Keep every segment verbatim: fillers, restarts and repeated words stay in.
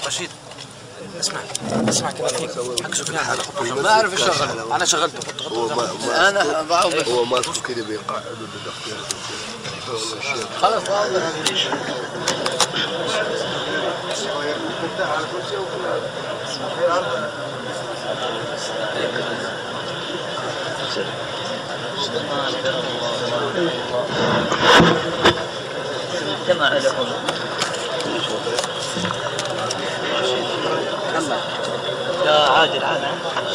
رشيد اسمع اسمع كلام حق سفيان ما اعرف اشغله، انا شغلته انا بعوض هو مالكم كذا بيقعدوا بالاختيار خلاص واضح. جمع لكم يا عادل عادل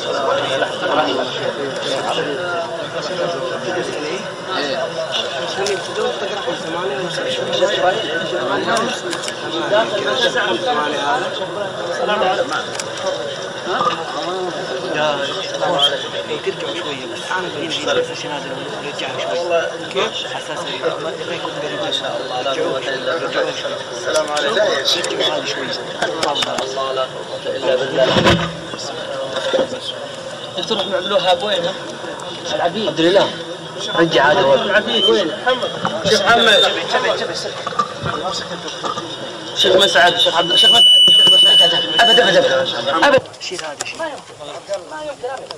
يا ترجعوا شويه بس انا بيجي بس نازل ورجعوا شويه كيف حساس ما يكون قريب ان شاء الله. لا قوه الا بالله. السلام عليكم. رجعوا شويه الله لا قوه الا بالله. تروح يعملوها بوينه العبيد الحمد لله. رجع هذا هو العبيد وين محمد شيخ محمد شيخ مسعد شيخ عبد الشيخ مسعد ابدا ابدا ابدا شيل هذا شيء ما يمكن ما يمكن ابدا.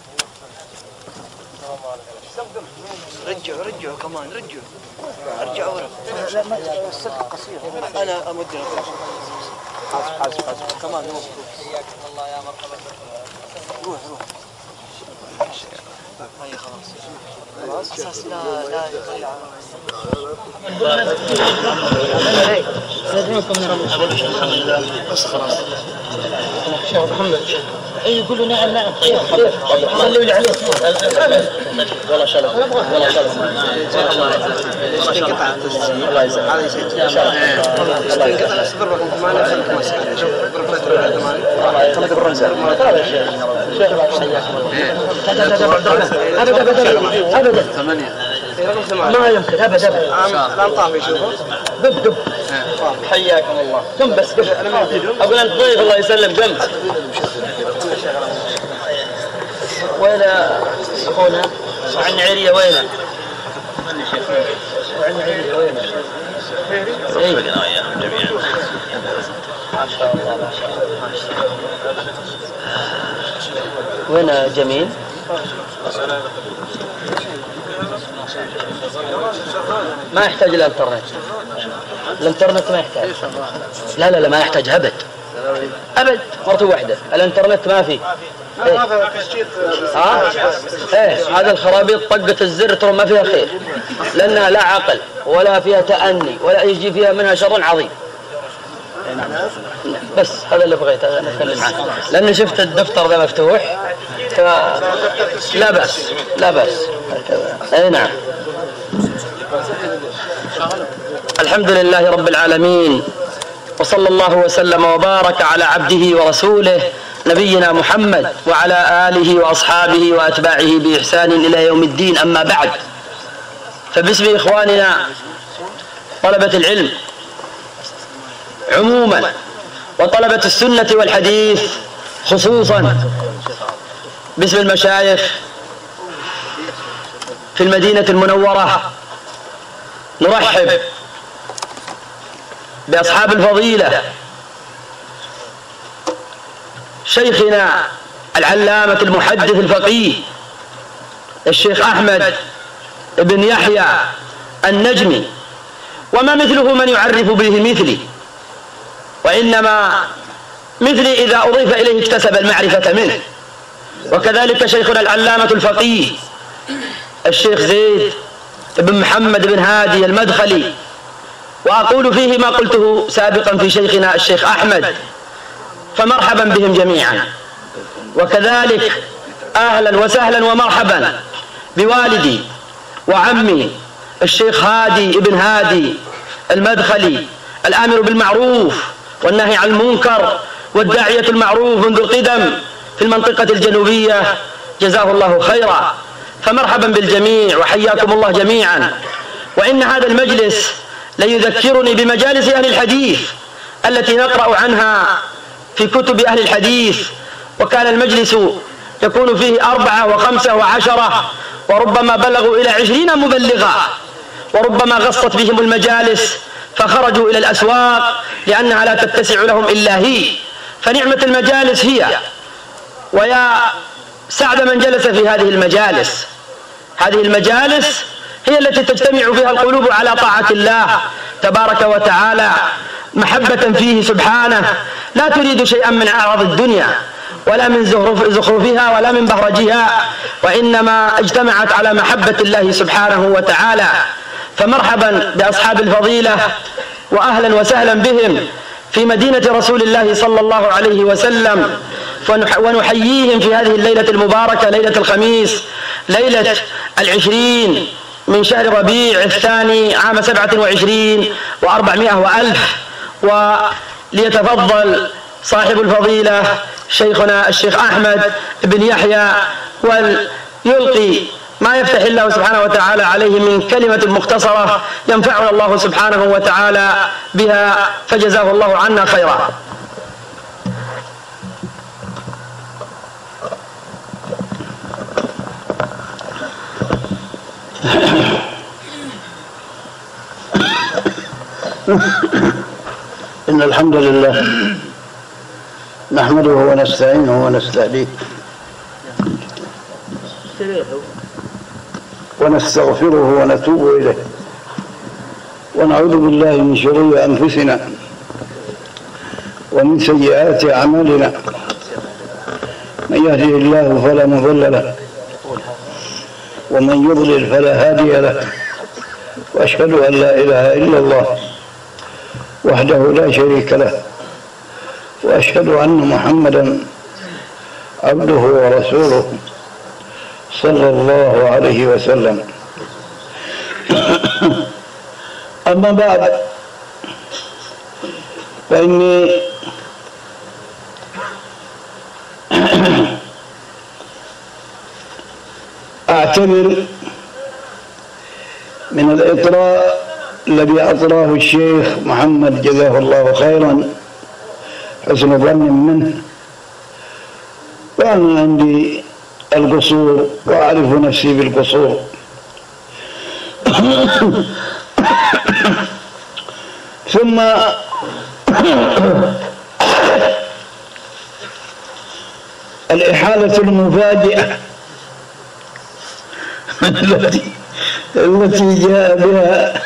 رجعوا رجعوا كمان رجعوا ارجعوا ورا. لا ما السلك قصير انا امد حاسب حاسب حاسب كمان روح حياكم الله يا مرحبا. روح روح هاي خلاص خلاص اساس لا لا بس خلاص شيخ محمد اي يقولوا نعم نعم صلوا لي عليه والله شاء الله والله شاء الله الله يجزاك هذا شيء ان شاء الله الله يجزاك اصبركم كمان خليكم اسئله شوف بركه كمان خليك بالرنزه شيخ ابدا ابدا ابدا ثمانية ما يمكن ابدا ابدا لا طافي شوفوا دب دب حياكم الله قم بس انا ما اقول انت ضيف الله يسلم قم. وين اخونا وعن عيريه وينه؟ وعن عيريه وينه؟ اي جميعا ما شاء الله ما شاء الله ما شاء الله. وين جميل؟ ما يحتاج الانترنت. الانترنت ما يحتاج. لا لا لا ما يحتاج ابد ابد مرة واحدة. الانترنت ما في. ايه ها ايه هذا الخرابيط طقة الزر ترى ما فيها خير لانها لا عقل ولا فيها تأني ولا يجي فيها منها شر عظيم. بس هذا اللي بغيت اتكلم عنه لاني شفت الدفتر ذا مفتوح لا بأس لا بأس. اي نعم. الحمد لله رب العالمين وصلى الله وسلم وبارك على عبده ورسوله نبينا محمد وعلى آله وأصحابه وأتباعه بإحسان إلى يوم الدين. أما بعد فباسم إخواننا طلبة العلم عموما وطلبة السنة والحديث خصوصا باسم المشايخ في المدينة المنورة نرحب بأصحاب الفضيلة شيخنا العلامة المحدث الفقيه الشيخ أحمد بن يحيى النجمي وما مثله من يعرف به مثلي وإنما مثلي إذا أضيف إليه اكتسب المعرفة منه. وكذلك شيخنا العلامة الفقيه الشيخ زيد بن محمد بن هادي المدخلي وأقول فيه ما قلته سابقا في شيخنا الشيخ أحمد فمرحبا بهم جميعا. وكذلك أهلا وسهلا ومرحبا بوالدي وعمي الشيخ هادي بن هادي المدخلي الآمر بالمعروف والنهي عن المنكر والداعية المعروف منذ القدم في المنطقة الجنوبية جزاه الله خيرا. فمرحبا بالجميع وحياكم الله جميعا. وإن هذا المجلس ليذكرني بمجالس أهل الحديث التي نقرأ عنها في كتب أهل الحديث وكان المجلس يكون فيه أربعة وخمسة وعشرة وربما بلغوا إلى عشرين مبلغا وربما غصت بهم المجالس فخرجوا إلى الأسواق لأنها لا تتسع لهم إلا هي فنعمة المجالس هي، ويا سعد من جلس في هذه المجالس. هذه المجالس هي التي تجتمع فيها القلوب على طاعة الله تبارك وتعالى محبة فيه سبحانه، لا تريد شيئا من أعراض الدنيا ولا من زخرفها ولا من بهرجها، وإنما اجتمعت على محبة الله سبحانه وتعالى. فمرحبا بأصحاب الفضيلة وأهلا وسهلا بهم في مدينة رسول الله صلى الله عليه وسلم، ونحييهم في هذه الليلة المباركة، ليلة الخميس، ليلة العشرين من شهر ربيع الثاني عام سبعة وعشرين وأربعمائة وألف. وليتفضل صاحب الفضيلة شيخنا الشيخ أحمد بن يحيى ويلقي ما يفتح الله سبحانه وتعالى عليه من كلمة مختصرة ينفعنا الله سبحانه وتعالى بها، فجزاه الله عنا خيرا. إن الحمد لله نحمده ونستعينه ونستهديه ونستغفره ونتوب إليه، ونعوذ بالله من شرور أنفسنا ومن سيئات أعمالنا. من يهده الله فلا مضل له ومن يضلل فلا هادي له، وأشهد أن لا إله إلا الله وحده لا شريك له، وأشهد أن محمدا عبده ورسوله صلى الله عليه وسلم. أما بعد، فإني أعتبر من الإطراء الذي أطراه الشيخ محمد جزاه الله خيرا حسن ظن منه، وأنا عندي القصور وأعرف نفسي بالقصور. ثم الإحالة المفاجئة التي التي جاء بها،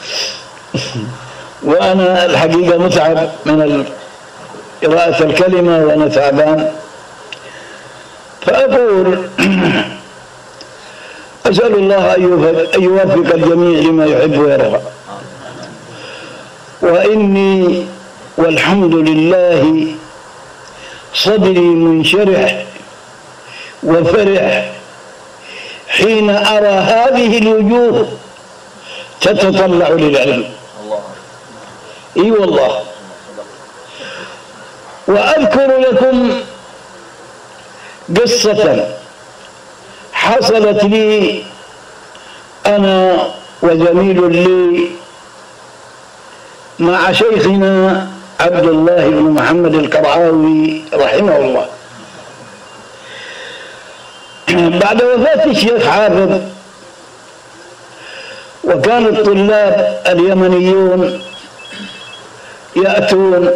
وأنا الحقيقة متعب من قراءة الكلمة وأنا تعبان، فأقول أسأل الله أن يوفق الجميع لما يحب ويرضى. وإني والحمد لله صدري منشرح وفرح حين أرى هذه الوجوه تتطلع للعلم. اي والله. وأذكر لكم قصة حصلت لي أنا وزميل لي مع شيخنا عبد الله بن محمد القرعاوي رحمه الله. بعد وفاة الشيخ حافظ، وكان الطلاب اليمنيون يأتون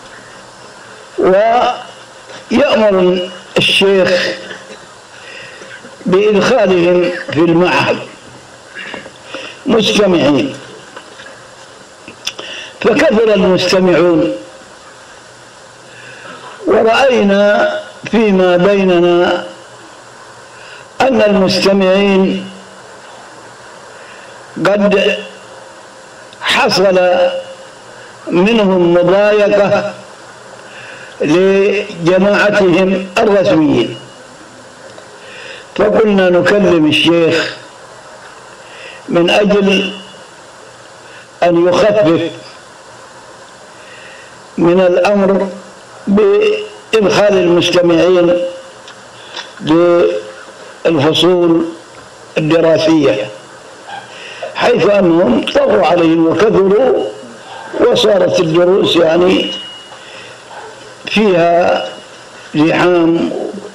ويأمر الشيخ بإدخالهم في المعهد مستمعين، فكثر المستمعون، ورأينا فيما بيننا أن المستمعين قد حصل منهم مضايقة لجماعتهم الرسميين، فقلنا نكلم الشيخ من أجل أن يخفف من الأمر بإدخال المستمعين للفصول الدراسية، حيث أنهم طغوا عليهم وكثروا، وصارت الدروس يعني فيها زحام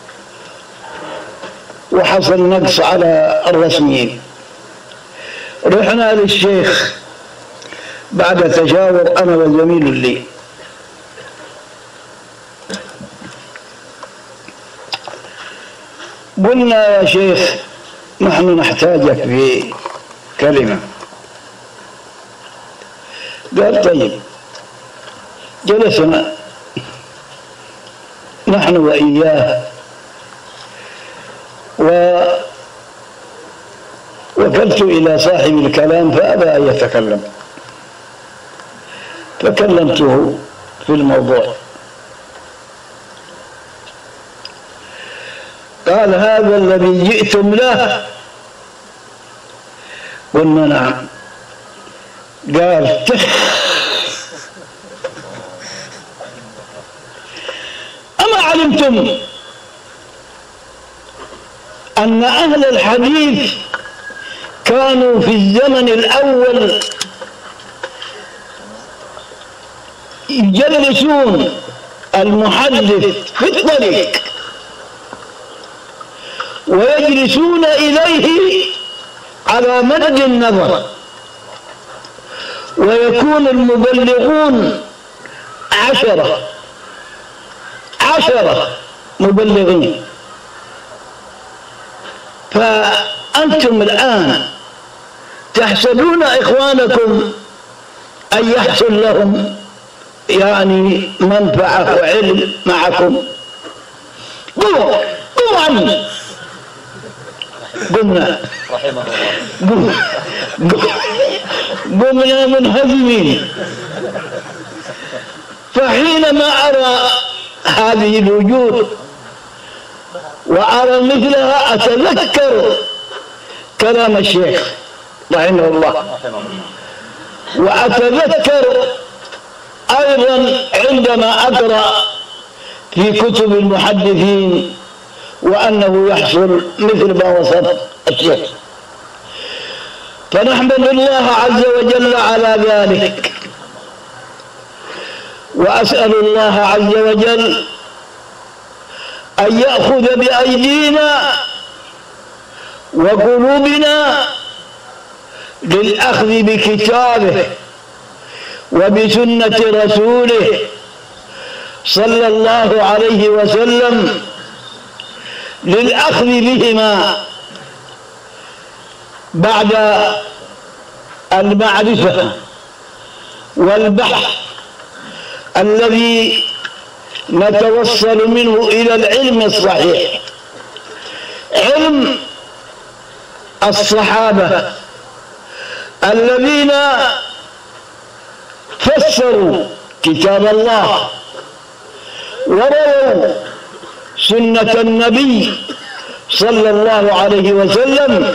وحصل نقص على الرسميين. رحنا للشيخ بعد تشاور أنا وزميل لي، قلنا يا شيخ نحن نحتاجك في كلمة. قال طيب. جلسنا نحن وإياه ووكلت إلى صاحب الكلام فأبى أن يتكلم، فكلمته في الموضوع. قال هذا الذي جئتم له؟ قلنا نعم. قال تخ أما علمتم أن أهل الحديث كانوا في الزمن الأول يجلسون المحدث في الطريق ويجلسون إليه على مد النظر، ويكون المبلغون عشرة عشرة مبلغين. فأنتم الآن تحسدون إخوانكم أن يحصل لهم يعني منفعة وعلم معكم. قوموا قوموا عني. قمنا رحمه الله قمنا منهزمين. فحينما أرى هذه الوجوه وأرى مثلها أتذكر كلام الشيخ رحمه الله، وأتذكر أيضا عندما أقرأ في كتب المحدثين وأنه يحصل مثل ما وصف الشيخ. فنحمد الله عز وجل على ذلك، وأسأل الله عز وجل أن يأخذ بأيدينا وقلوبنا للأخذ بكتابه وبسنة رسوله صلى الله عليه وسلم، للأخذ بهما بعد المعرفة والبحث الذي نتوصل منه إلى العلم الصحيح، علم الصحابة الذين فسروا كتاب الله ورووا سنة النبي صلى الله عليه وسلم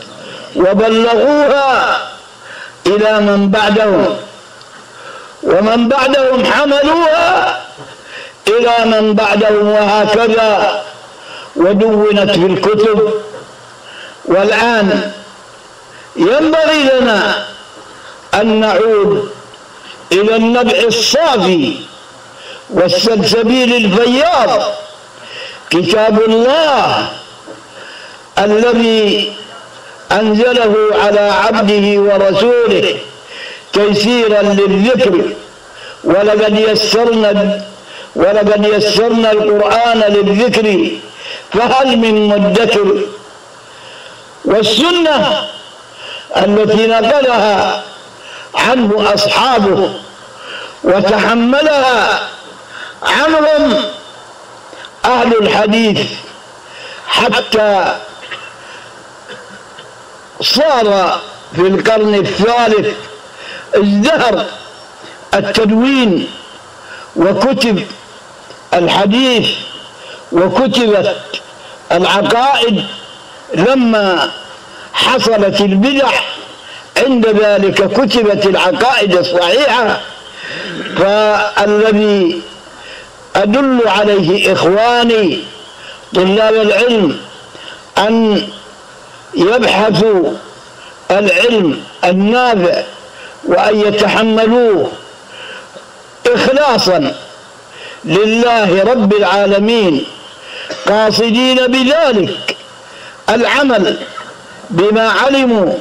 وبلغوها إلى من بعدهم، ومن بعدهم حملوها إلى من بعدهم، وهكذا ودونت في الكتب. والآن ينبغي لنا أن نعود إلى النبع الصافي والسلسبيل الفياض، كتاب الله الذي أنزله على عبده ورسوله تيسيرا للذكر. ولقد يسرنا ولقد يسرنا القرآن للذكر فهل من مدكر. والسنة التي نقلها عنه أصحابه وتحملها عنهم أهل الحديث حتى صار في القرن الثالث ازدهر التدوين وكتب الحديث وكتبت العقائد لما حصلت البدع. عند ذلك كتبت العقائد الصحيحة. فالذي أدل عليه إخواني طلاب العلم أن يبحثوا العلم النافع وأن يتحملوه إخلاصا لله رب العالمين، قاصدين بذلك العمل بما علموا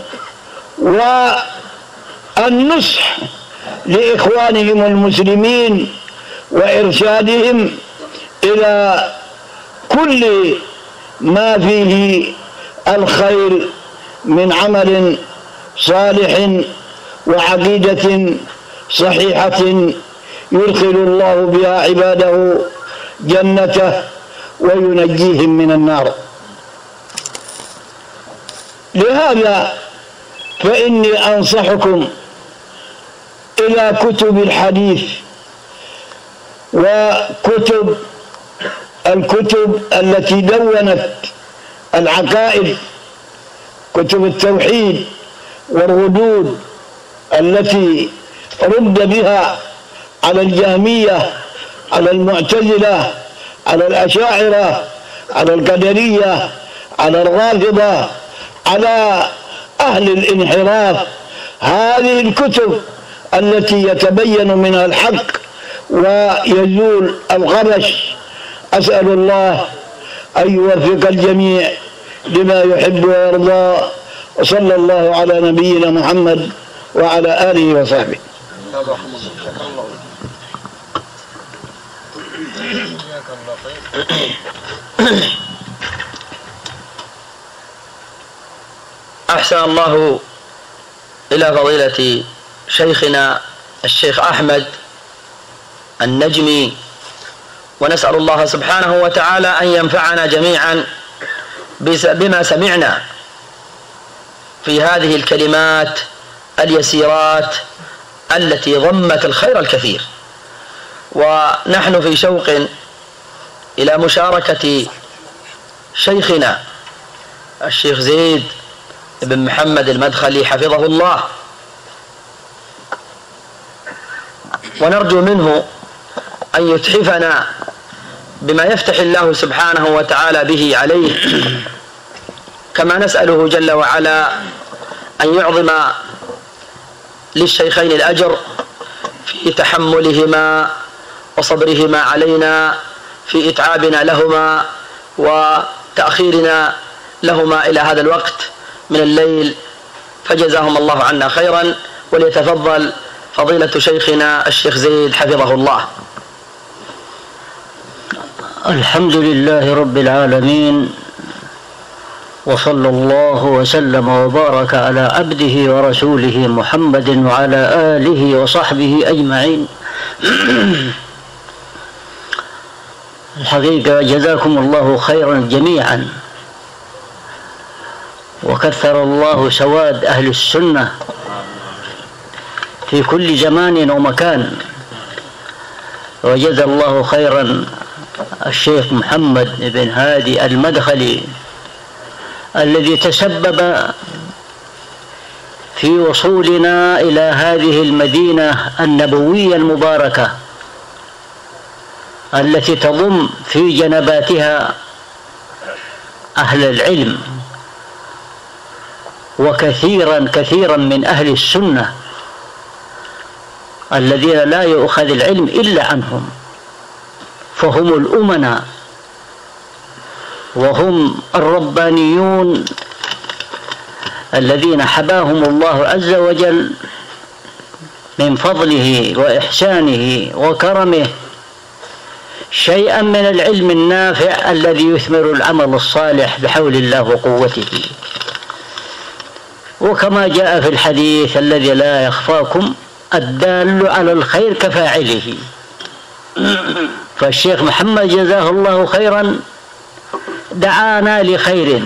والنصح لإخوانهم المسلمين وإرشادهم إلى كل ما فيه الخير من عمل صالح وعقيدة صحيحة يدخل الله بها عباده جنته وينجيهم من النار. لهذا فإني أنصحكم إلى كتب الحديث وكتب الكتب التي دونت العقائد، كتب التوحيد والردود التي رد بها على الجهمية، على المعتزلة، على الأشاعرة، على القدرية، على الرافضة، على أهل الانحراف. هذه الكتب التي يتبين منها الحق ويزول الغبش. أسأل الله أن يوفق الجميع لما يحب ويرضى، وصلى الله على نبينا محمد وعلى آله وصحبه. أحسن الله إلى فضيلة شيخنا الشيخ أحمد النجمي، ونسأل الله سبحانه وتعالى أن ينفعنا جميعا بما سمعنا في هذه الكلمات اليسيرات التي ضمت الخير الكثير. ونحن في شوق إلى مشاركة شيخنا الشيخ زيد بن محمد المدخلي حفظه الله، ونرجو منه أن يتحفنا بما يفتح الله سبحانه وتعالى به عليه، كما نسأله جل وعلا أن يعظم للشيخين الأجر في تحملهما وصبرهما علينا في إتعابنا لهما وتأخيرنا لهما إلى هذا الوقت من الليل، فجزاهم الله عنا خيرا. وليتفضل فضيلة شيخنا الشيخ زيد حفظه الله. الحمد لله رب العالمين، وصلى الله وسلم وبارك على عبده ورسوله محمد وعلى آله وصحبه أجمعين. الحقيقة جزاكم الله خيرا جميعا، وكثر الله سواد أهل السنة في كل زمان ومكان، وجزا الله خيرا الشيخ محمد بن هادي المدخلي الذي تسبب في وصولنا إلى هذه المدينة النبوية المباركة التي تضم في جنباتها أهل العلم وكثيرا كثيرا من أهل السنة الذين لا يؤخذ العلم إلا عنهم، فهم الأمناء وهم الربانيون الذين حباهم الله عز وجل من فضله وإحسانه وكرمه شيئا من العلم النافع الذي يثمر العمل الصالح بحول الله وقوته. وكما جاء في الحديث الذي لا يخفاكم: الدال على الخير كفاعله. فالشيخ محمد جزاه الله خيرا دعانا لخير،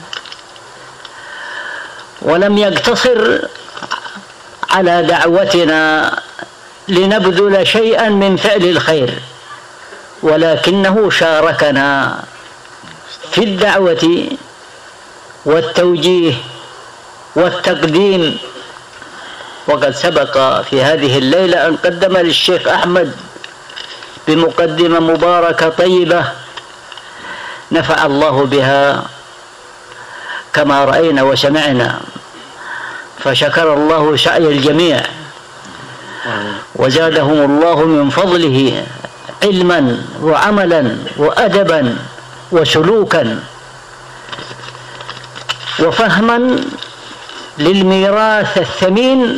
ولم يقتصر على دعوتنا لنبذل شيئا من فعل الخير، ولكنه شاركنا في الدعوة والتوجيه والتقديم. وقد سبق في هذه الليلة أن قدم للشيخ أحمد بمقدمة مباركة طيبة نفع الله بها كما رأينا وسمعنا، فشكر الله سعي الجميع وزادهم الله من فضله علما وعملا وأدبا وسلوكا وفهما للميراث الثمين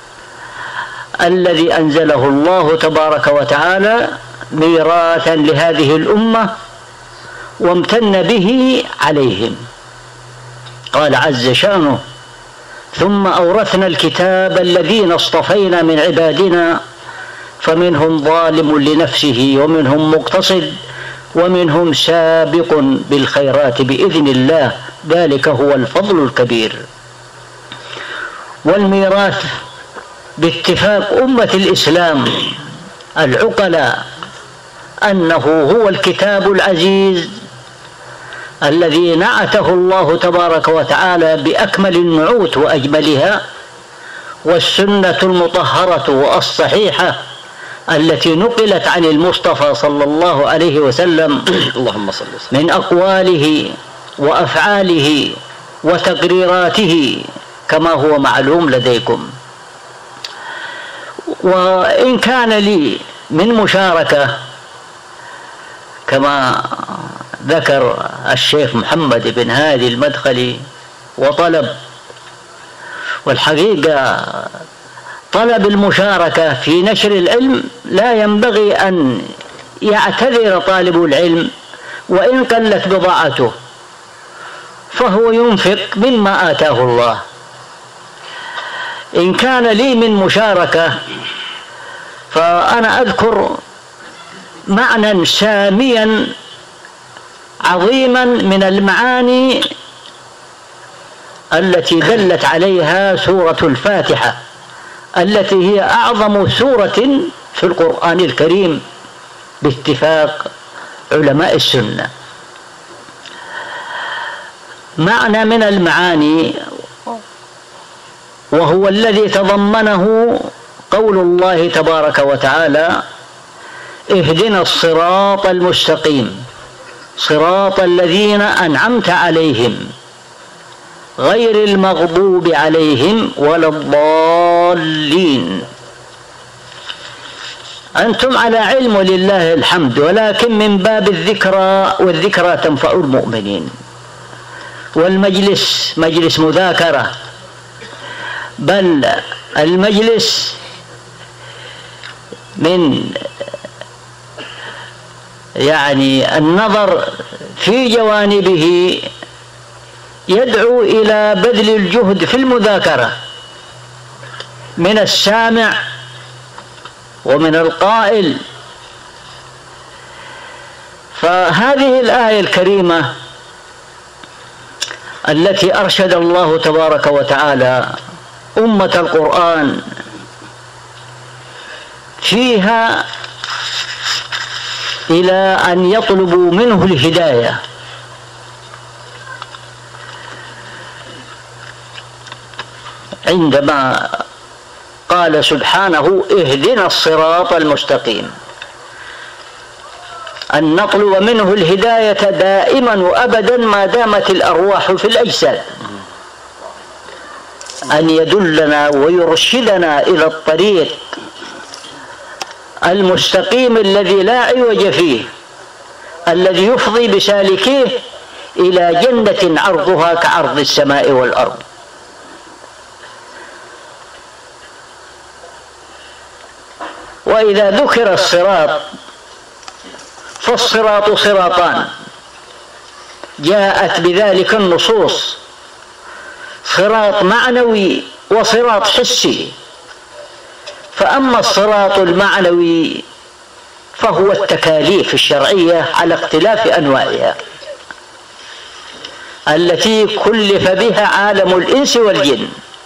الذي أنزله الله تبارك وتعالى ميراثا لهذه الأمة وامتن به عليهم. قال عز شانه: ثم أورثنا الكتاب الذين اصطفينا من عبادنا فمنهم ظالم لنفسه ومنهم مقتصد ومنهم سابق بالخيرات بإذن الله ذلك هو الفضل الكبير. والميراث باتفاق أمة الإسلام العقلاء أنه هو الكتاب العزيز الذي نعته الله تبارك وتعالى بأكمل النعوت وأجملها، والسنة المطهرة والصحيحة التي نقلت عن المصطفى صلى الله عليه وسلم اللهم صل وسلم من أقواله وأفعاله وتقريراته كما هو معلوم لديكم. وإن كان لي من مشاركة كما ذكر الشيخ محمد بن هادي المدخلي وطلب، والحقيقة طلب المشاركة في نشر العلم لا ينبغي أن يعتذر طالب العلم وإن قلت بضاعته، فهو ينفق مما آتاه الله. إن كان لي من مشاركة فأنا أذكر معنى ساميا عظيما من المعاني التي دلت عليها سورة الفاتحة التي هي أعظم سورة في القرآن الكريم باتفاق علماء السنة. معنى من المعاني وهو الذي تضمنه قول الله تبارك وتعالى: اهدنا الصراط المستقيم صراط الذين أنعمت عليهم غير المغضوب عليهم ولا الضالين. أنتم على علم ولله الحمد، ولكن من باب الذكرى، والذكرى تنفع المؤمنين، والمجلس مجلس مذاكرة، بل المجلس من يعني النظر في جوانبه يدعو إلى بذل الجهد في المذاكرة من السامع ومن القائل. فهذه الآية الكريمة التي أرشد الله تبارك وتعالى أمة القرآن فيها إلى أن يطلبوا منه الهداية، عندما قال سبحانه: اهدنا الصراط المستقيم، أن نطلب منه الهداية دائما وأبدا ما دامت الأرواح في الأجساد، أن يدلنا ويرشدنا إلى الطريق المستقيم الذي لا عوج فيه، الذي يفضي بسالكيه إلى جنة عرضها كعرض السماء والأرض. وإذا ذكر الصراط فالصراط صراطان جاءت بذلك النصوص: صراط معنوي وصراط حسي. فأما الصراط المعنوي فهو التكاليف الشرعية على اختلاف أنواعها التي كلف بها عالم الإنس والجن،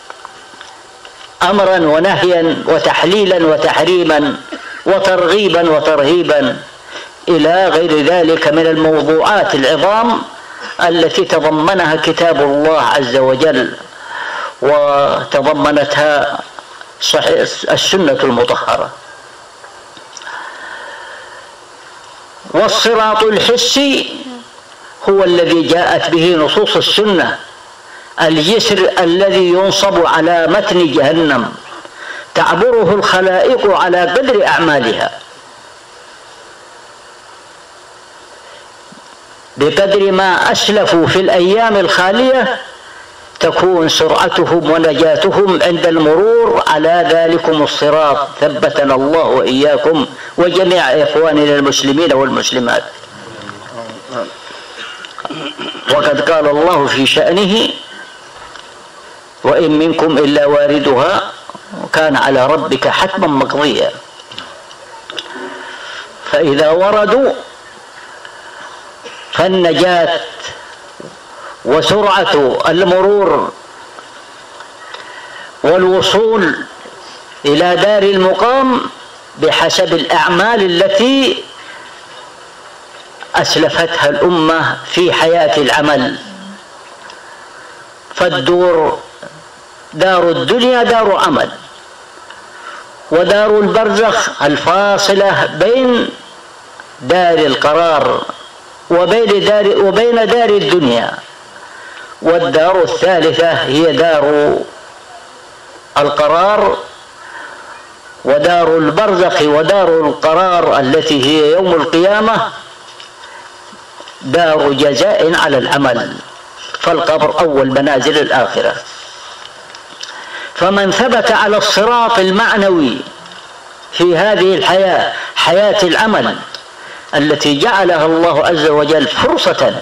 أمرا ونهيا وتحليلا وتحريما وترغيبا وترهيبا إلى غير ذلك من الموضوعات العظام التي تضمنها كتاب الله عز وجل وتضمنتها صحيح السنة المطهرة. والصراط الحسي هو الذي جاءت به نصوص السنة، الجسر الذي ينصب على متن جهنم تعبره الخلائق على قدر أعمالها، بقدر ما أسلفوا في الأيام الخالية تكون سرعتهم ونجاتهم عند المرور على ذلكم الصراط. ثبتنا الله وإياكم وجميع إخواننا المسلمين والمسلمات. وقد قال الله في شأنه: وإن منكم إلا واردها وكان على ربك حتما مقضيا. فإذا وردوا فالنجاة وسرعة المرور والوصول إلى دار المقام بحسب الأعمال التي أسلفتها الأمة في حياة العمل. فالدور دار الدنيا دار عمل، ودار البرزخ الفاصلة بين دار القرار وبين دار, وبين دار الدنيا، والدار الثالثة هي دار القرار ودار البرزخ ودار القرار التي هي يوم القيامة دار جزاء على العمل. فالقبر أول منازل الآخرة. فمن ثبت على الصراط المعنوي في هذه الحياة، حياة العمل التي جعلها الله عز وجل فرصة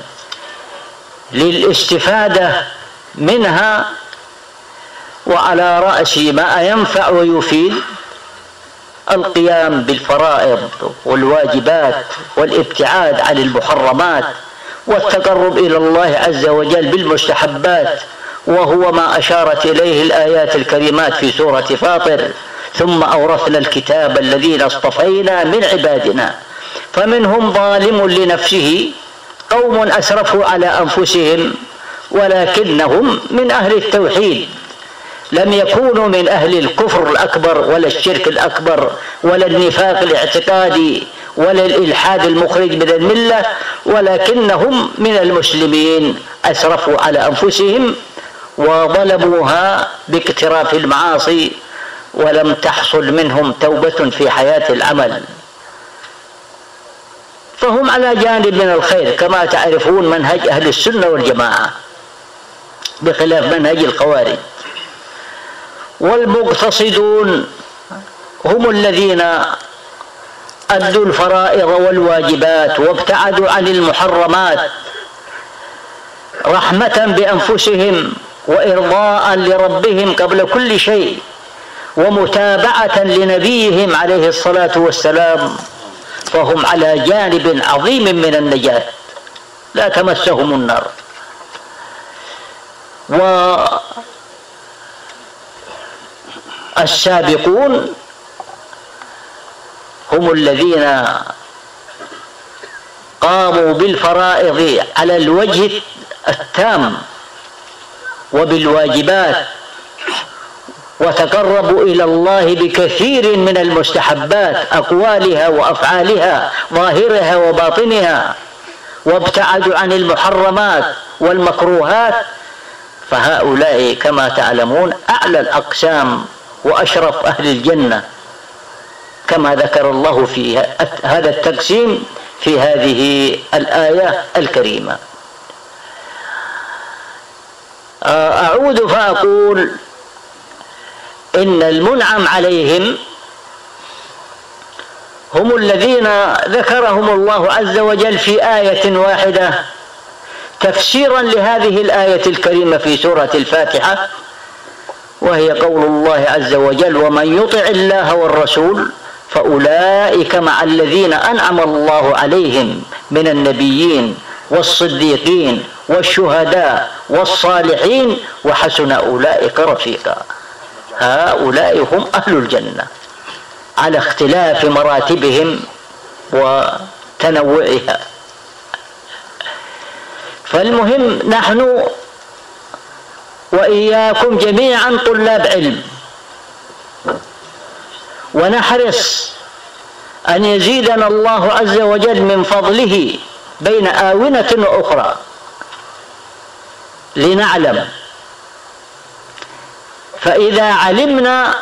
للاستفادة منها، وعلى رأس ما ينفع ويفيد القيام بالفرائض والواجبات والابتعاد عن المحرمات والتقرب إلى الله عز وجل بالمستحبات، وهو ما أشارت إليه الآيات الكريمات في سورة فاطر: ثم أورثنا الكتاب الذين اصطفينا من عبادنا فمنهم ظالم لنفسه قوم أسرفوا على أنفسهم ولكنهم من أهل التوحيد، لم يكونوا من أهل الكفر الأكبر ولا الشرك الأكبر ولا النفاق الاعتقادي ولا الإلحاد المخرج من الملة، ولكنهم من المسلمين أسرفوا على أنفسهم وظلموها باقتراف المعاصي ولم تحصل منهم توبة في حياة العمل. فهم على جانب من الخير كما تعرفون منهج أهل السنة والجماعة بخلاف منهج الخوارج. والمقتصدون هم الذين أدوا الفرائض والواجبات وابتعدوا عن المحرمات رحمة بأنفسهم وإرضاء لربهم قبل كل شيء ومتابعة لنبيهم عليه الصلاة والسلام، فهم على جانب عظيم من النجاة لا تمسهم النار. والسابقون هم الذين قاموا بالفرائض على الوجه التام وبالواجبات وتقربوا إلى الله بكثير من المستحبات أقوالها وأفعالها ظاهرها وباطنها، وابتعدوا عن المحرمات والمكروهات، فهؤلاء كما تعلمون أعلى الأقسام وأشرف أهل الجنة كما ذكر الله في هذا التقسيم في هذه الآية الكريمة. أعود فأقول إن المنعم عليهم هم الذين ذكرهم الله عز وجل في آية واحدة تفسيرا لهذه الآية الكريمة في سورة الفاتحة، وهي قول الله عز وجل: ومن يطع الله والرسول فأولئك مع الذين أنعم الله عليهم من النبيين والصديقين والشهداء والصالحين وحسن أولئك رفيقا. هؤلاء هم أهل الجنة على اختلاف مراتبهم وتنوعها. فالمهم نحن وإياكم جميعا طلاب علم، ونحرص أن يزيدنا الله عز وجل من فضله بين آونة وأخرى لنعلم. فإذا علمنا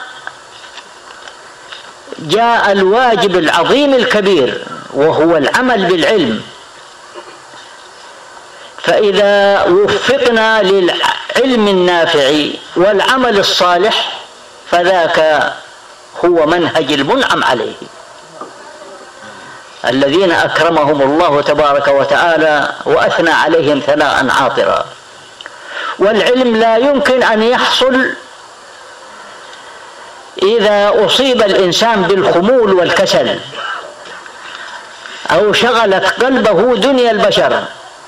جاء الواجب العظيم الكبير وهو العمل بالعلم. فإذا وفقنا للعلم النافع والعمل الصالح فذاك هو منهج المنعم عليه. الذين أكرمهم الله تبارك وتعالى وأثنى عليهم ثناء عاطرا. والعلم لا يمكن أن يحصل إذا أصيب الإنسان بالخمول والكسل أو شغلت قلبه دنيا البشر،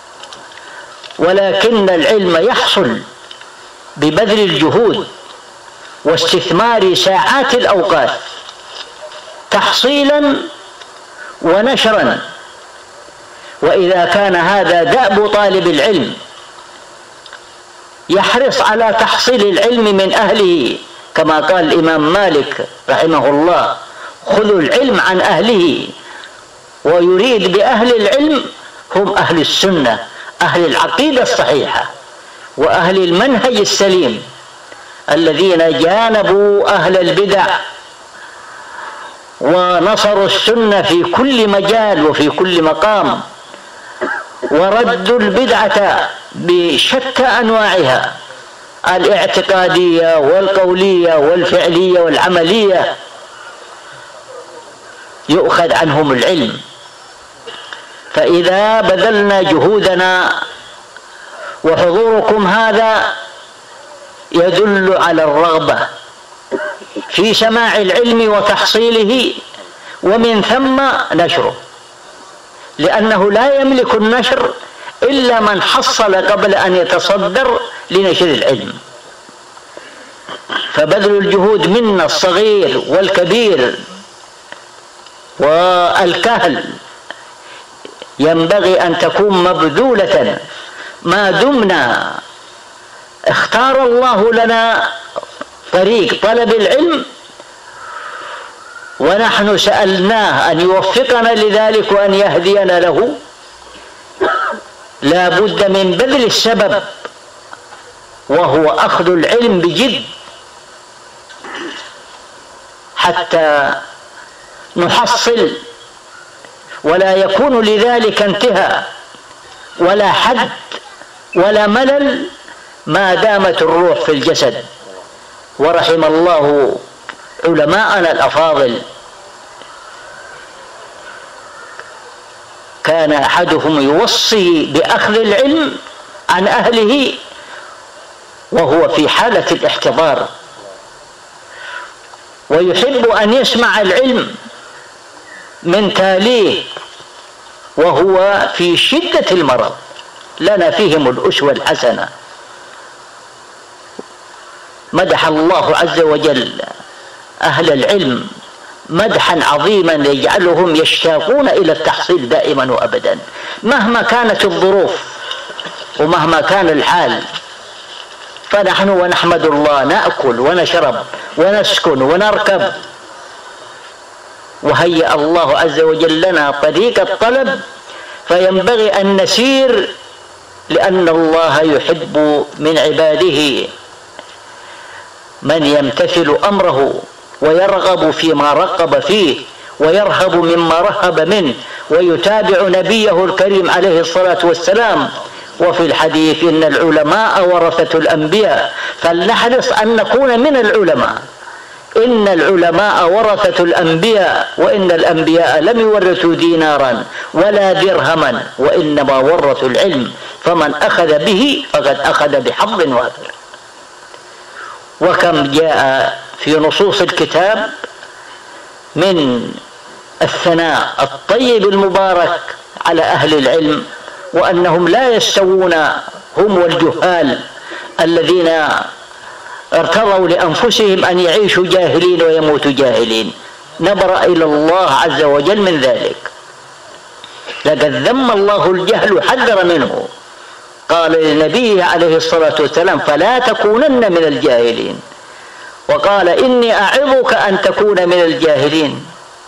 ولكن العلم يحصل ببذل الجهود واستثمار ساعات الأوقات تحصيلا ونشرا. وإذا كان هذا دأب طالب العلم يحرص على تحصيل العلم من أهله، كما قال الإمام مالك رحمه الله: خذوا العلم عن أهله. ويريد بأهل العلم هم أهل السنة، أهل العقيدة الصحيحة وأهل المنهج السليم، الذين جانبوا أهل البدع ونصروا السنة في كل مجال وفي كل مقام، وردوا البدعة بشتى أنواعها الاعتقادية والقولية والفعلية والعملية، يؤخذ عنهم العلم. فإذا بذلنا جهودنا، وحضوركم هذا يدل على الرغبة في سماع العلم وتحصيله ومن ثم نشره، لأنه لا يملك النشر إلا من حصل قبل أن يتصدر لنشر العلم. فبذل الجهود منا الصغير والكبير والكهل ينبغي أن تكون مبذولة ما دمنا اختار الله لنا طريق طلب العلم، ونحن سألناه أن يوفقنا لذلك وأن يهدينا له. لا بد من بذل السبب، وهو أخذ العلم بجد حتى نحصل، ولا يكون لذلك انتهاء ولا حد ولا ملل ما دامت الروح في الجسد. ورحم الله علماءنا الأفاضل، كان أحدهم يوصي بأخذ العلم عن أهله وهو في حالة الاحتضار، ويحب أن يسمع العلم من تاليه وهو في شدة المرض. لنا فيهم الأسوة الحسنة. مدح الله عز وجل أهل العلم مدحا عظيما يجعلهم يشتاقون إلى التحصيل دائما وأبدا، مهما كانت الظروف ومهما كان الحال. فنحن ونحمد الله نأكل ونشرب ونسكن ونركب، وهيأ الله عز وجل لنا طريق الطلب، فينبغي أن نسير، لأن الله يحب من عباده من يمتثل أمره ويرغب فيما رغب فيه ويرهب مما رهب منه ويتابع نبيه الكريم عليه الصلاة والسلام. وفي الحديث: إن العلماء ورثة الأنبياء، فلنحرص أن نكون من العلماء. إن العلماء ورثة الأنبياء، وإن الأنبياء لم يورثوا دينارا ولا درهما، وإنما ورثوا العلم، فمن أخذ به فقد أخذ بحظ وافر. وكم جاء في نصوص الكتاب من الثناء الطيب المبارك على أهل العلم، وأنهم لا يستوون هم والجهال الذين ارتضوا لأنفسهم أن يعيشوا جاهلين ويموتوا جاهلين. نبرأ إلى الله عز وجل من ذلك. لقد ذم الله الجهل وحذر منه، قال لنبيه عليه الصلاة والسلام: فلا تكونن من الجاهلين. وقال: إني أعظك أن تكون من الجاهلين.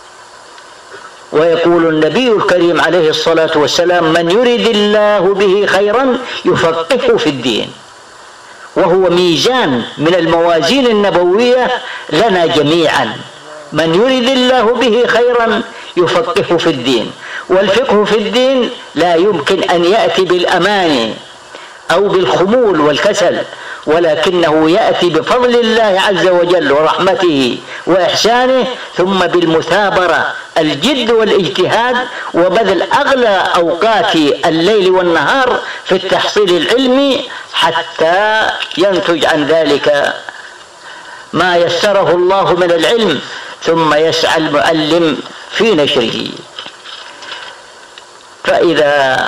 ويقول النبي الكريم عليه الصلاة والسلام: من يرد الله به خيرا يفقهه في الدين. وهو ميزان من الموازين النبوية لنا جميعا. من يرد الله به خيرا يفقهه في الدين. والفقه في الدين لا يمكن أن يأتي بالأمان أو بالخمول والكسل، ولكنه يأتي بفضل الله عز وجل ورحمته وإحسانه، ثم بالمثابرة الجد والاجتهاد وبذل أغلى أوقات الليل والنهار في التحصيل العلمي حتى ينتج عن ذلك ما يسره الله من العلم، ثم يسعى المعلم في نشره. فإذا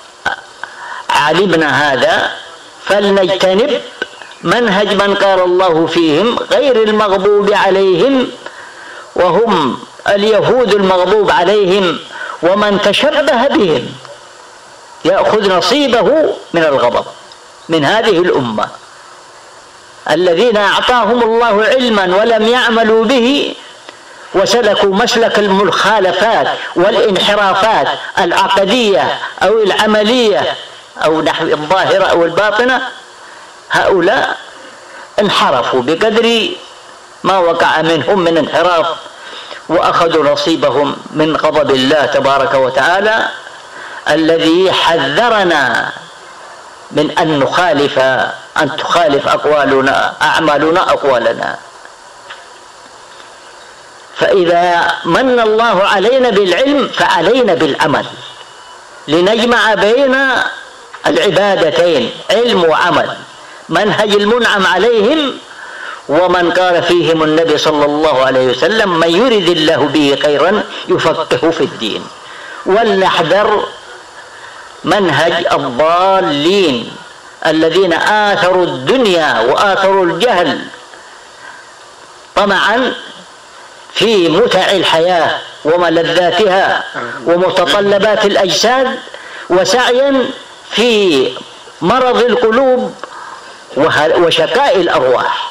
علمنا هذا فلنجتنب منهج من قال الله فيهم غير المغضوب عليهم، وهم اليهود المغضوب عليهم، ومن تشبه بهم يأخذ نصيبه من الغضب من هذه الأمة، الذين أعطاهم الله علما ولم يعملوا به وسلكوا مسلك المخالفات والانحرافات العقدية أو العملية أو نحو الظاهرة أو الباطنة. هؤلاء انحرفوا بقدر ما وقع منهم من انحراف، وأخذوا نصيبهم من غضب الله تبارك وتعالى الذي حذرنا من أن نخالف أن تخالف أقوالنا أعمالنا أقوالنا. فإذا من الله علينا بالعلم فعلينا بالعمل، لنجمع بين العبادتين علم وعمل، منهج المنعم عليهم ومن قال فيهم النبي صلى الله عليه وسلم من يرد الله به خيرا يفقهه في الدين. ولنحذر منهج الضالين الذين آثروا الدنيا وآثروا الجهل طمعا في متع الحياة وملذاتها ومتطلبات الأجساد، وسعيا في مرض القلوب وشكاء الأرواح.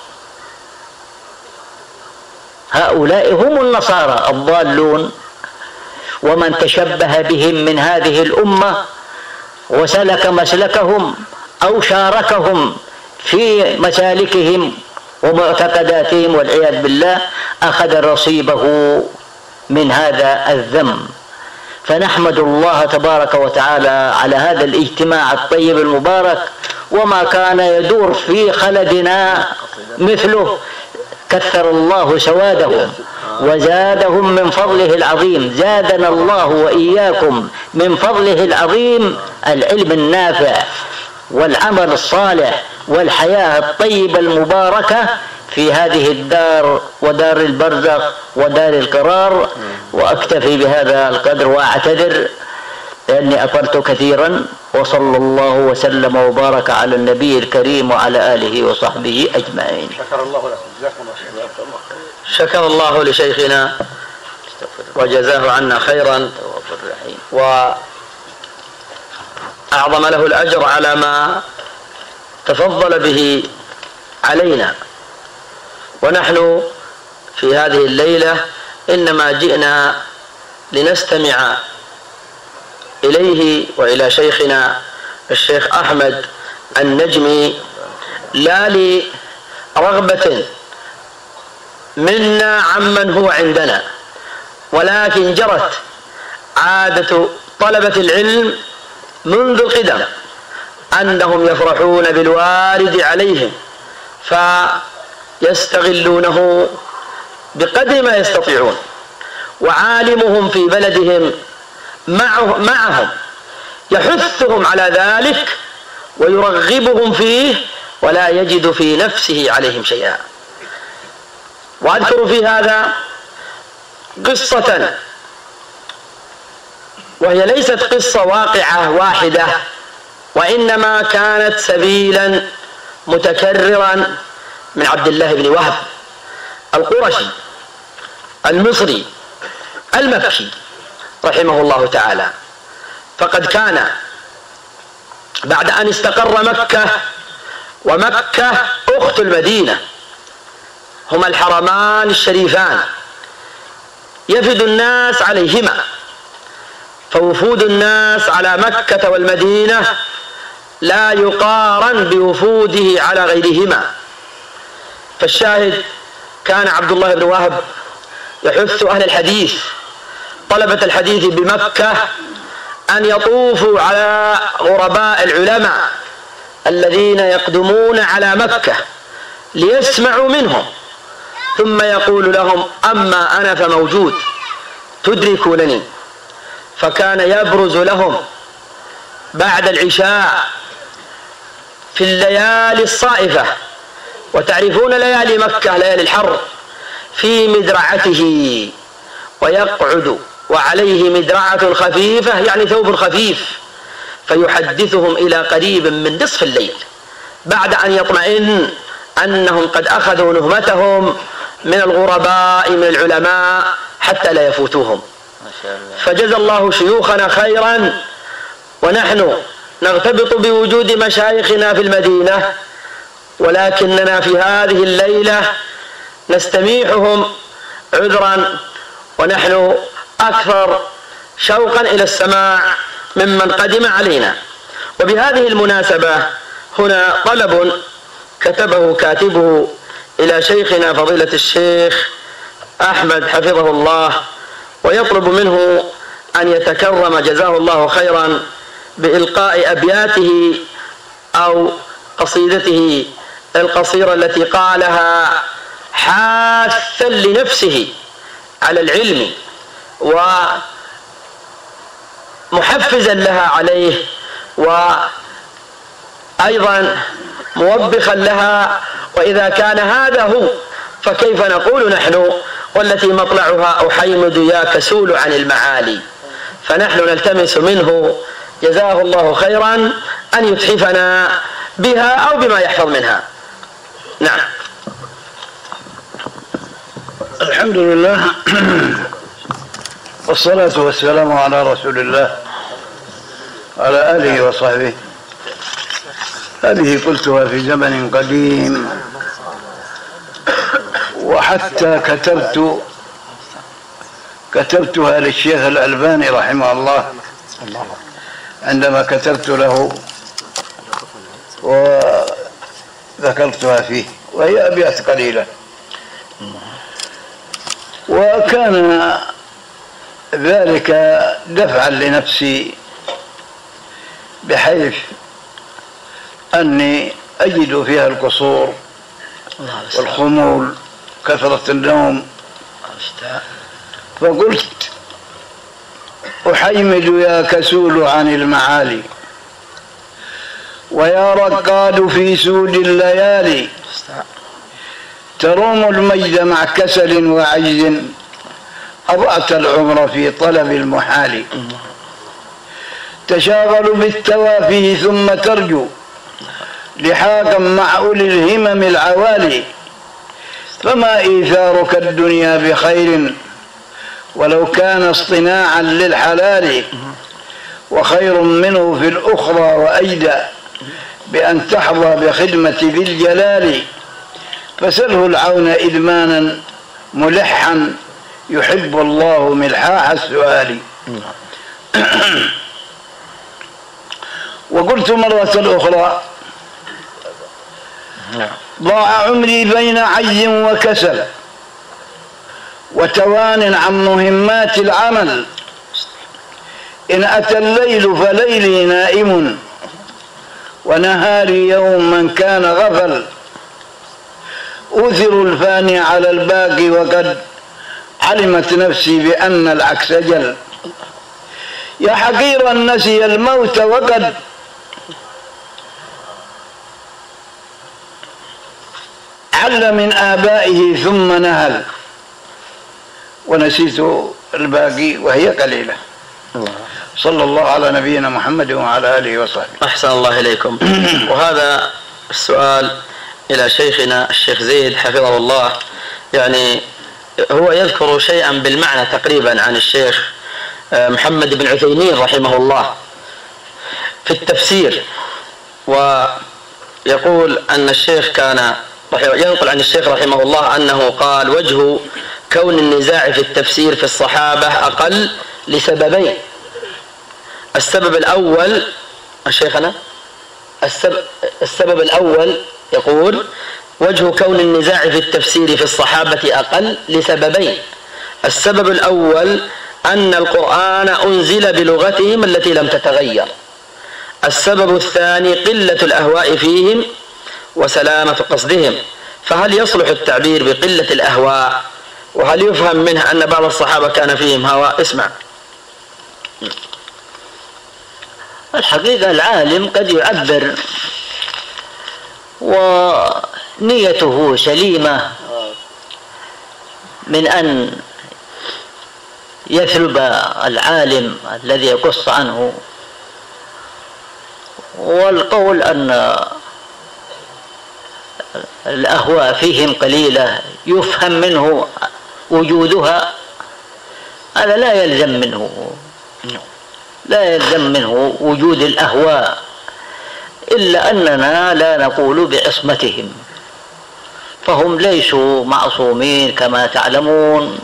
هؤلاء هم النصارى الضالون، ومن تشبه بهم من هذه الأمة وسلك مسلكهم أو شاركهم في مسالكهم ومعتقداتهم والعياذ بالله أخذ نصيبه من هذا الذم. فنحمد الله تبارك وتعالى على هذا الاجتماع الطيب المبارك، وما كان يدور في خلدنا مثله، كثر الله سوادهم وزادهم من فضله العظيم. زادنا الله وإياكم من فضله العظيم العلم النافع والعمل الصالح والحياة الطيبة المباركة في هذه الدار ودار البرزخ ودار القرار. وأكتفي بهذا القدر وأعتذر لأني أطلت كثيرا، وصلى الله وسلم وبارك على النبي الكريم وعلى آله وصحبه أجمعين. شكر الله لكم، جزاكم الله خيرا. شكر الله لشيخنا وجزاه عنا خيرا، وأعظم له الأجر على ما تفضل به علينا. ونحن في هذه الليلة إنما جئنا لنستمع إليه وإلى شيخنا الشيخ أحمد النجمي، لا لرغبة منا عمن هو عندنا، ولكن جرت عادة طلبة العلم منذ القدم أنهم يفرحون بالوارد عليهم فيستغلونه بقدر ما يستطيعون، وعالمهم في بلدهم معهم يحثهم على ذلك ويرغبهم فيه، ولا يجد في نفسه عليهم شيئا. وأذكر في هذا قصة، وهي ليست قصة واقعة واحدة، وإنما كانت سبيلا متكررا من عبد الله بن وهب القرشي المصري المكي رحمه الله تعالى. فقد كان بعد أن استقر مكة، ومكة أخت المدينة، هما الحرمان الشريفان، يفد الناس عليهما، فوفود الناس على مكة والمدينة لا يقارن بوفوده على غيرهما. فالشاهد كان عبد الله بن وهب يحث أهل الحديث طلبة الحديث بمكة أن يطوفوا على غرباء العلماء الذين يقدمون على مكة ليسمعوا منهم، ثم يقول لهم أما أنا فموجود، تدركونني. فكان يبرز لهم بعد العشاء في الليالي الصائفة، وتعرفون ليالي مكة ليالي الحر، في مدرعته، ويقعد وعليه مدرعة خفيفة يعني ثوب خفيف، فيحدثهم إلى قريب من نصف الليل بعد أن يطمئن أنهم قد أخذوا نهمتهم من الغرباء من العلماء حتى لا يفوتوهم. فجزى الله شيوخنا خيرا، ونحن نرتبط بوجود مشايخنا في المدينة، ولكننا في هذه الليلة نستميحهم عذرا، ونحن أكثر شوقا إلى السماع ممن قدم علينا. وبهذه المناسبة هنا طلب كتبه كاتبه إلى شيخنا فضيلة الشيخ أحمد حفظه الله، ويطلب منه أن يتكرم جزاه الله خيرا بإلقاء أبياته أو قصيدته القصيرة التي قالها حاثا لنفسه على العلم ومحفزا لها عليه، وأيضا موبخا لها. وإذا كان هذا هو فكيف نقول نحن والتي مطلعها أحيمد يا كسول عن المعالي. فنحن نلتمس منه جزاه الله خيرا أن يتحفنا بها أو بما يحفظ منها. نعم. الحمد لله والصلاة والسلام على رسول الله على آله وصحبه. هذه قلتها في زمن قديم، وحتى كتبت كتبتها للشيخ الألباني رحمه الله عندما كتبت له وذكرتها فيه، وهي أبيات قليلة. وكان ذلك دفعا لنفسي، بحيث أني أجد فيها القصور والخمول، كثرة النوم، فقلت أحيمد يا كسول عن المعالي، ويا رقاد في سود الليالي، تروم المجد مع كسل وعجز، أضعت العمر في طلب المحال، تشاغل بالتوافه ثم ترجو لحاقا مع أولي الهمم العوالي، فما إيثارك الدنيا بخير ولو كان اصطناعا للحلال، وخير منه في الأخرى وأجدى بأن تحظى بخدمة ذي الجلال، فسله العون إدمانا ملحا يحب الله ملحاح السؤال. وقلت مرة أخرى ضاع عمري بين عجز وكسل وتوان عن مهمات العمل، إن أتى الليل فليلي نائم ونهاري يوما كان غفل، أوثر الفاني على الباقي وقد علمت نفسي بأن العكس جل، يا حقيرا نسي الموت وقد عل من آبائه ثم نهل، ونسيت الباقي وهي قليلة. صلى الله على نبينا محمد وعلى آله وصحبه. أحسن الله إليكم. وهذا السؤال إلى شيخنا الشيخ زيد حفظه الله، يعني هو يذكر شيئا بالمعنى تقريبا عن الشيخ محمد بن عثيمين رحمه الله في التفسير، ويقول أن الشيخ كان ينقل عن الشيخ رحمه الله أنه قال: وجه كون النزاع في التفسير في الصحابة أقل لسببين. السبب الأول الشيخنا السبب, السبب الأول يقول: وجه كون النزاع في التفسير في الصحابة أقل لسببين. السبب الأول أن القرآن أنزل بلغتهم التي لم تتغير. السبب الثاني قلة الأهواء فيهم وسلامة قصدهم. فهل يصلح التعبير بقلة الأهواء وهل يفهم منه أن بعض الصحابة كان فيهم هوى؟ اسمع. الحقيقة العالم قد يعبر ونيته سليمة من أن يثلب العالم الذي يقص عنه، والقول أن الأهواء فيهم قليلة يفهم منه وجودها، هذا لا يلزم منه لا يلزم منه وجود الأهواء، إلا أننا لا نقول بعصمتهم، فهم ليسوا معصومين كما تعلمون،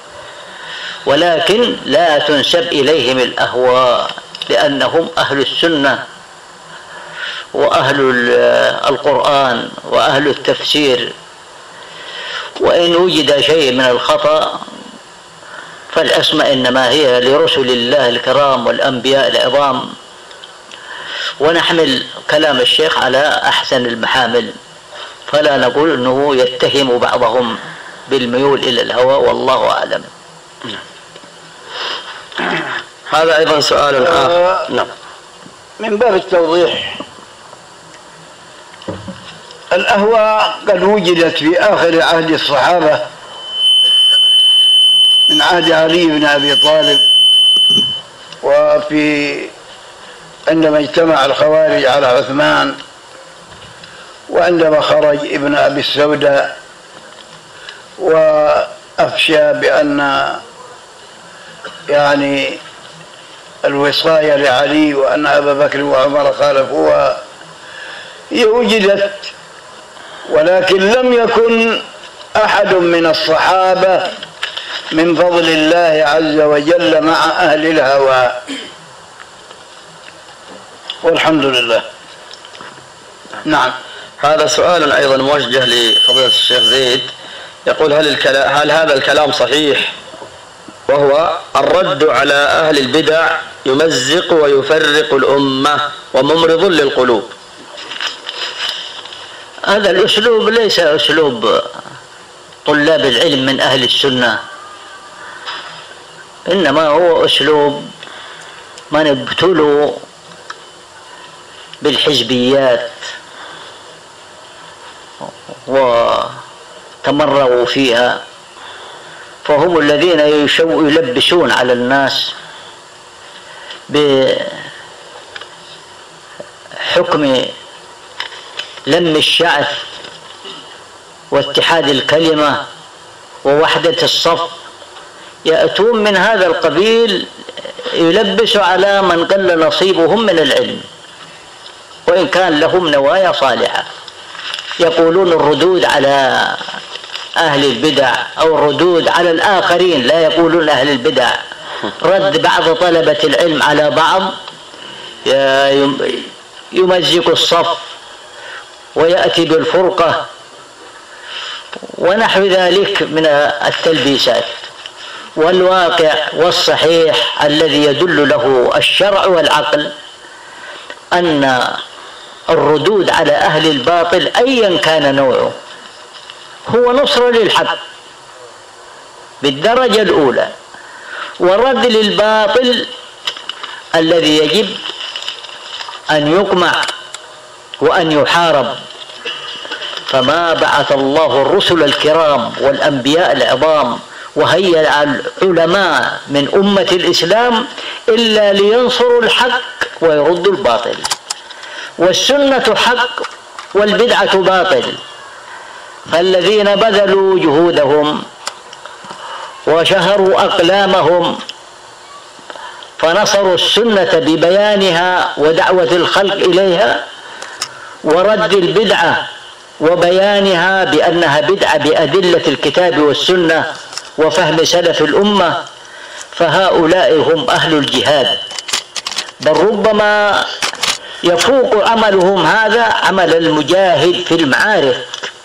ولكن لا تنسب إليهم الأهواء لأنهم أهل السنة وأهل القرآن وأهل التفسير، وإن وجد شيء من الخطأ فالعصمة إنما هي لرسل الله الكرام والأنبياء العظام، ونحمل كلام الشيخ على أحسن المحامل، فلا نقول أنه يتهم بعضهم بالميول إلى الهوى، والله أعلم. هذا أيضا سؤال آخر. نعم. من باب التوضيح، الأهواء قد وجدت في آخر عهد الصحابة من عهد علي بن أبي طالب، وفي عندما اجتمع الخوارج على عثمان، وعندما خرج ابن أبي السوداء وأفشى بأن يعني الوصاية لعلي وأن أبا بكر وعمر خالفوها، هي وجدت، ولكن لم يكن أحد من الصحابة من فضل الله عز وجل مع أهل الهوى، والحمد لله. نعم. هذا سؤال أيضا موجه لفضيلة الشيخ زيد، يقول هل, الكلام هل هذا الكلام صحيح، وهو الرد على أهل البدع يمزق ويفرق الأمة وممرض للقلوب؟ هذا الأسلوب ليس أسلوب طلاب العلم من أهل السنة، إنما هو أسلوب من ابتلوا بالحزبيات وتمرغوا فيها، فهم الذين يلبسون على الناس بحكم لم الشعث واتحاد الكلمة ووحدة الصف، يأتون من هذا القبيل يلبسوا على من قل نصيبهم من العلم وإن كان لهم نوايا صالحة، يقولون الردود على أهل البدع أو الردود على الآخرين، لا يقولون أهل البدع، رد بعض طلبة العلم على بعض يمزق الصف ويأتي بالفرقة ونحو ذلك من التلبيسات. والواقع والصحيح الذي يدل له الشرع والعقل أن الردود على أهل الباطل أيا كان نوعه هو نصر للحق بالدرجة الأولى، والرد للباطل الذي يجب أن يقمع وأن يحارب. فما بعث الله الرسل الكرام والأنبياء العظام وهيأ العلماء من أمة الإسلام إلا لينصروا الحق ويردوا الباطل، والسنة حق والبدعة باطل، فالذين بذلوا جهودهم وشهروا أقلامهم فنصروا السنة ببيانها ودعوة الخلق إليها ورد البدعة وبيانها بأنها بدعة بأدلة الكتاب والسنة وفهم سلف الأمة، فهؤلاء هم أهل الجهاد، بل ربما يفوق عملهم هذا عمل المجاهد في المعارك،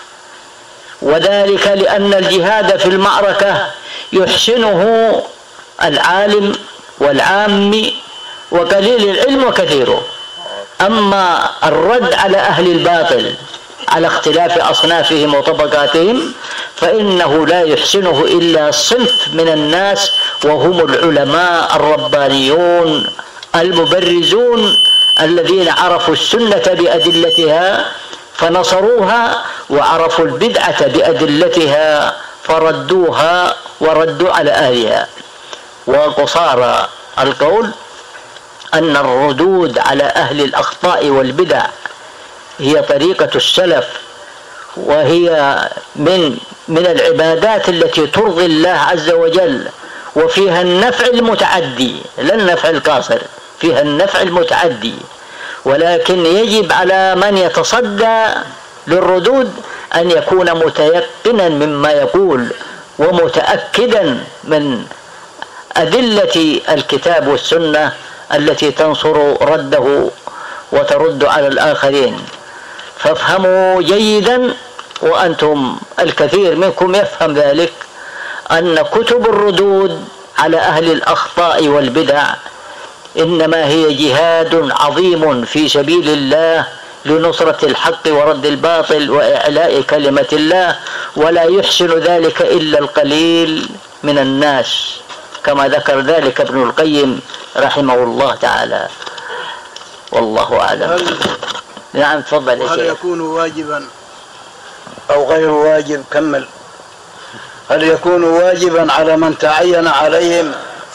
وذلك لأن الجهاد في المعركة يحسنه العالم والعام وقليل العلم وكثيره، أما الرد على أهل الباطل على اختلاف أصنافهم وطبقاتهم، فإنه لا يحسنه إلا صنف من الناس، وهم العلماء الربانيون المبرزون الذين عرفوا السنة بأدلتها فنصروها، وعرفوا البدعة بأدلتها فردوها وردوا على أهلها. وقصارى القول أن الردود على أهل الأخطاء والبدع هي طريقة السلف، وهي من من العبادات التي ترضي الله عز وجل، وفيها النفع المتعدي لا النفع القاصر، فيها النفع المتعدي. ولكن يجب على من يتصدى للردود أن يكون متيقنا مما يقول ومتأكدا من أدلة الكتاب والسنة التي تنصر رده وترد على الآخرين. فافهموا جيدا، وأنتم الكثير منكم يفهم ذلك، أن كتب الردود على أهل الأخطاء والبدع إنما هي جهاد عظيم في سبيل الله لنصرة الحق ورد الباطل وإعلاء كلمة الله، ولا يحسن ذلك إلا القليل من الناس، كما ذكر ذلك ابن القيم رحمه الله تعالى. والله أعلم. نعم تفضل يا هل شيخ. يكون واجبا أو غير واجب؟ كمل. هل يكون واجبا على من تعين عليهم؟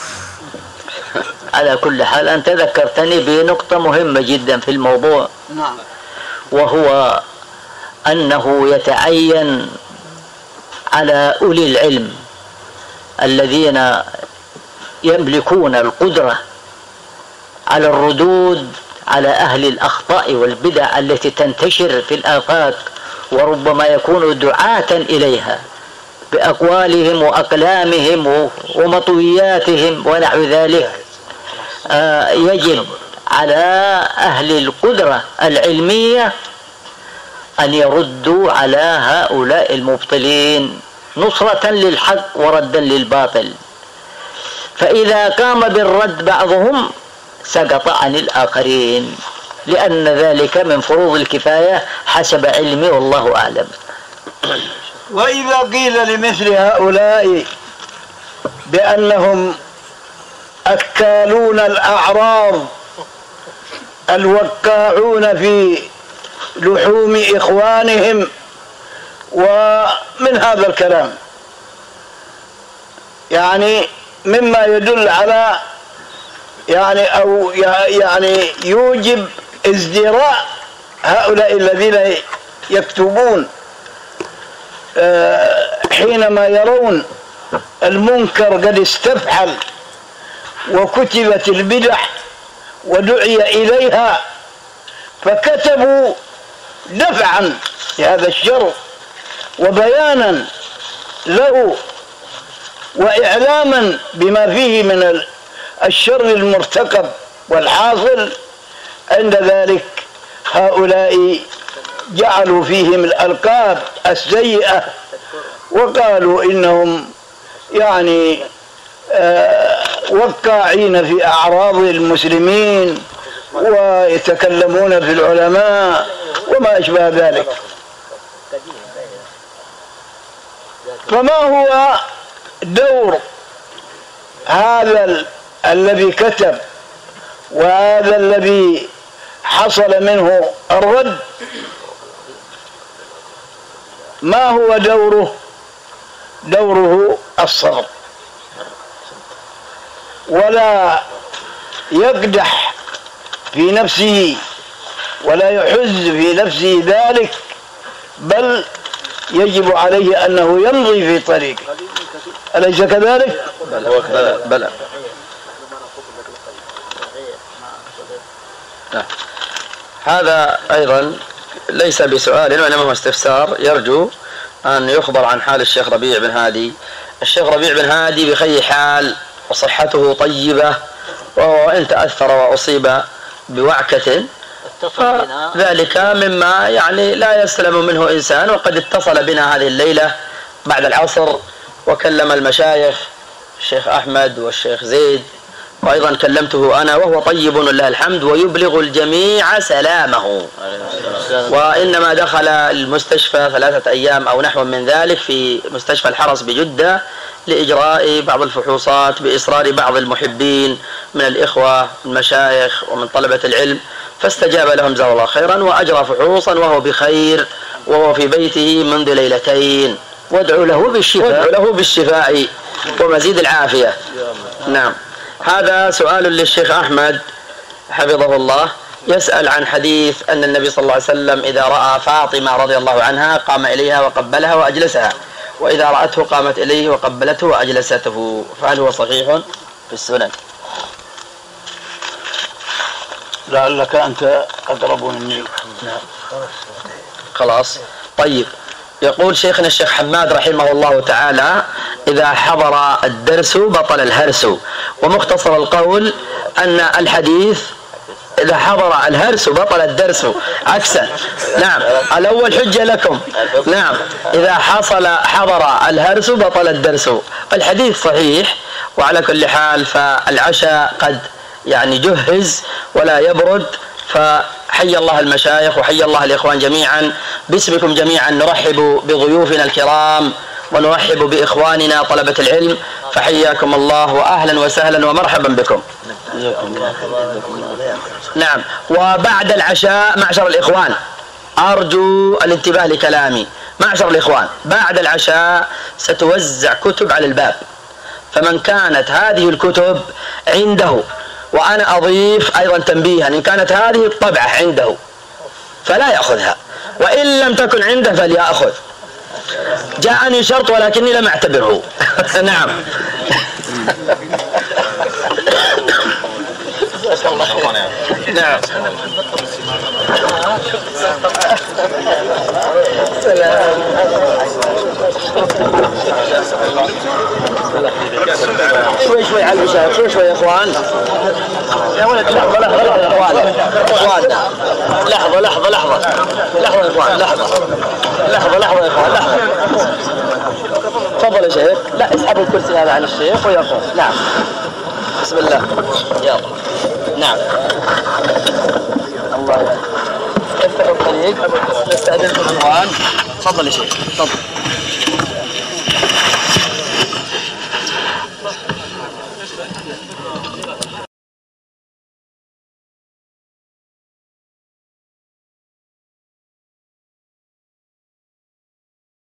على كل حال أنت ذكرتني بنقطة مهمة جدا في الموضوع، نعم، وهو أنه يتعين على أولي العلم الذين يملكون القدرة على الردود على أهل الأخطاء والبدع التي تنتشر في الآفاق، وربما يكونوا دعاة إليها بأقوالهم وأقلامهم ومطوياتهم ونحو ذلك. آه يجب على أهل القدرة العلمية أن يردوا على هؤلاء المبطلين نصرة للحق وردا للباطل. فإذا قام بالرد بعضهم سقط عن الآخرين، لأن ذلك من فروض الكفاية حسب علمي والله أعلم. وإذا قيل لمثل هؤلاء بأنهم أكالون الأعراض الوقاعون في لحوم إخوانهم ومن هذا الكلام، يعني مما يدل على يعني أو يعني يوجب ازدراء هؤلاء الذين يكتبون حينما يرون المنكر قد استفحل وكتبت البدع ودعي إليها، فكتبوا دفعا لهذا الشر وبيانا له وإعلاما بما فيه من الشر المرتكب والحاصل. عند ذلك هؤلاء جعلوا فيهم الألقاب السيئة وقالوا إنهم يعني آه وقاعين في أعراض المسلمين ويتكلمون في العلماء وما أشبه ذلك. فما هو دور هذا الذي كتب وهذا الذي حصل منه الرد؟ ما هو دوره؟ دوره الصبر، ولا يقدح في نفسه ولا يحز في نفسه ذلك، بل يجب عليه أنه يمضي في طريقه. أليس كذلك؟ بلى بلى. هذا أيضا ليس بسؤال وإنما هو استفسار، يرجو أن يخبر عن حال الشيخ ربيع بن هادي. الشيخ ربيع بن هادي بخير حال وصحته طيبة، وإن تأثر وأصيب بوعكة فذلك مما يعني لا يسلم منه إنسان. وقد اتصل بنا هذه الليلة بعد العصر وكلم المشايخ الشيخ أحمد والشيخ زيد، وأيضا كلمته أنا، وهو طيب لله الحمد ويبلغ الجميع سلامه. وإنما دخل المستشفى ثلاثة أيام أو نحو من ذلك في مستشفى الحرس بجدة لإجراء بعض الفحوصات بإصرار بعض المحبين من الإخوة المشايخ ومن طلبة العلم، فاستجاب لهم جزاه الله خيرا وأجرى فحوصا وهو بخير وهو في بيته منذ ليلتين. وادعوا له بالشفاء وادعوا له بالشفاء ومزيد العافية. نعم. هذا سؤال للشيخ أحمد حفظه الله، يسأل عن حديث أن النبي صلى الله عليه وسلم إذا رأى فاطمة رضي الله عنها قام إليها وقبلها وأجلسها، وإذا رأته قامت إليه وقبلته وأجلسته، فهل هو صحيح في السنن؟ لعلك أنت أقرب مني. خلاص. طيب، يقول شيخنا الشيخ حماد رحمه الله تعالى: إذا حضر الدرس بطل الهرس. ومختصر القول أن الحديث إذا حضر الهرس بطل الدرس، عكسا. نعم، الأول حجة لكم. نعم، إذا حصل حضر الهرس بطل الدرس. الحديث صحيح، وعلى كل حال فالعشاء قد يعني جهز ولا يبرد، فحي الله المشايخ وحي الله الإخوان جميعا. باسمكم جميعا نرحب بضيوفنا الكرام ونرحب بإخواننا طلبة العلم، فحياكم الله وأهلا وسهلا ومرحبا بكم. نعم. وبعد العشاء معشر الإخوان، أرجو الانتباه لكلامي. معشر الإخوان، بعد العشاء ستوزع كتب على الباب، فمن كانت هذه الكتب عنده، وأنا أضيف أيضا تنبيها، إن كانت هذه الطبعة عنده فلا يأخذها، وإن لم تكن عنده فليأخذ. جاءني شرط ولكني لم أعتبره. نعم. نعم. شوي شوي على المشاهد، شوي شوي يا اخوان. يا ولد لحظة لحظة لحظة يا اخوان، اخواننا لحظة لحظة لحظة لحظة يا اخوان، لحظة لحظة لحظة يا اخوان، لحظة. تفضل يا شيخ. لا، اسحبوا الكرسي هذا عن الشيخ ويقف. نعم. بسم الله. يلا. نعم. الله يفتح الطريق. نستأذنكم اخوان. تفضل يا شيخ، تفضل.